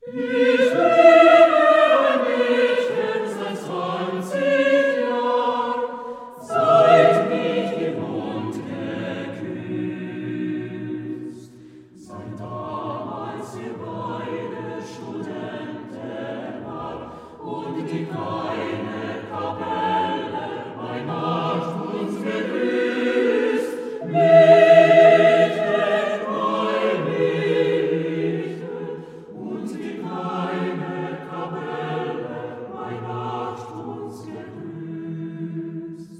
Ich liebe ein Mädchen seit 20 Jahren, seit mich im Mund geküsst. Seit damals wir beide Studenten waren und die kleine Kapelle bei Nacht uns begrüßt. Mädchen, mein Mädchen, und die kleine Kapelle bei Nacht uns gegrüßt.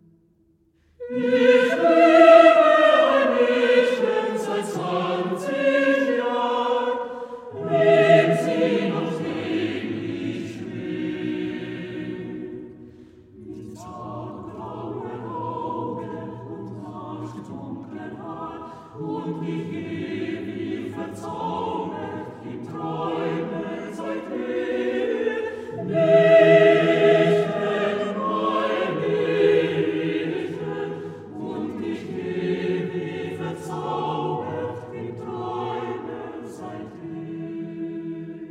Ich liebe ein Mädchen seit 20 Jahren, lebt sie noch den ich will. Mit taggrauen Augen und nachtdunkeln Haar und ich gehe wie verzaubert in Träume seither. Mädchen, mein Mädchen, und ich gehe wie verzaubert in Träume seither.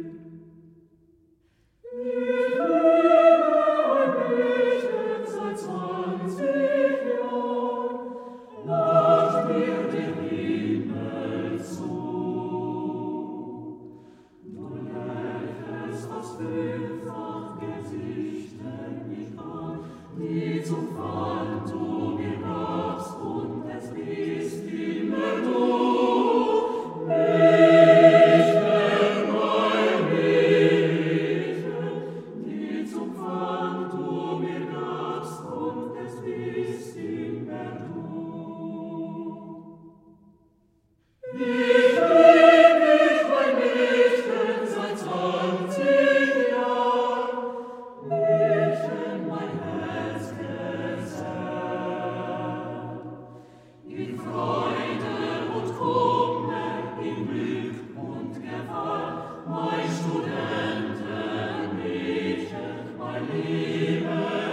Ich liebe ein Mädchen seit 20 Jahren, lacht mir der Himmel zu. Du lächelst aus vielfach Gesichten mich an, die zum Phantom mir gabst, und es bist immer du. Mädchen, mein Mädchen, die zum Phantom mir gabst, und es bist immer du. Ich lieb dich, mein Mädchen, seit 20 Jahren, Mädchen, mein Herz gesehrt. In Freude und Kummer, in Glück und Gefahr, mein Studentenmädchen, mein Liebe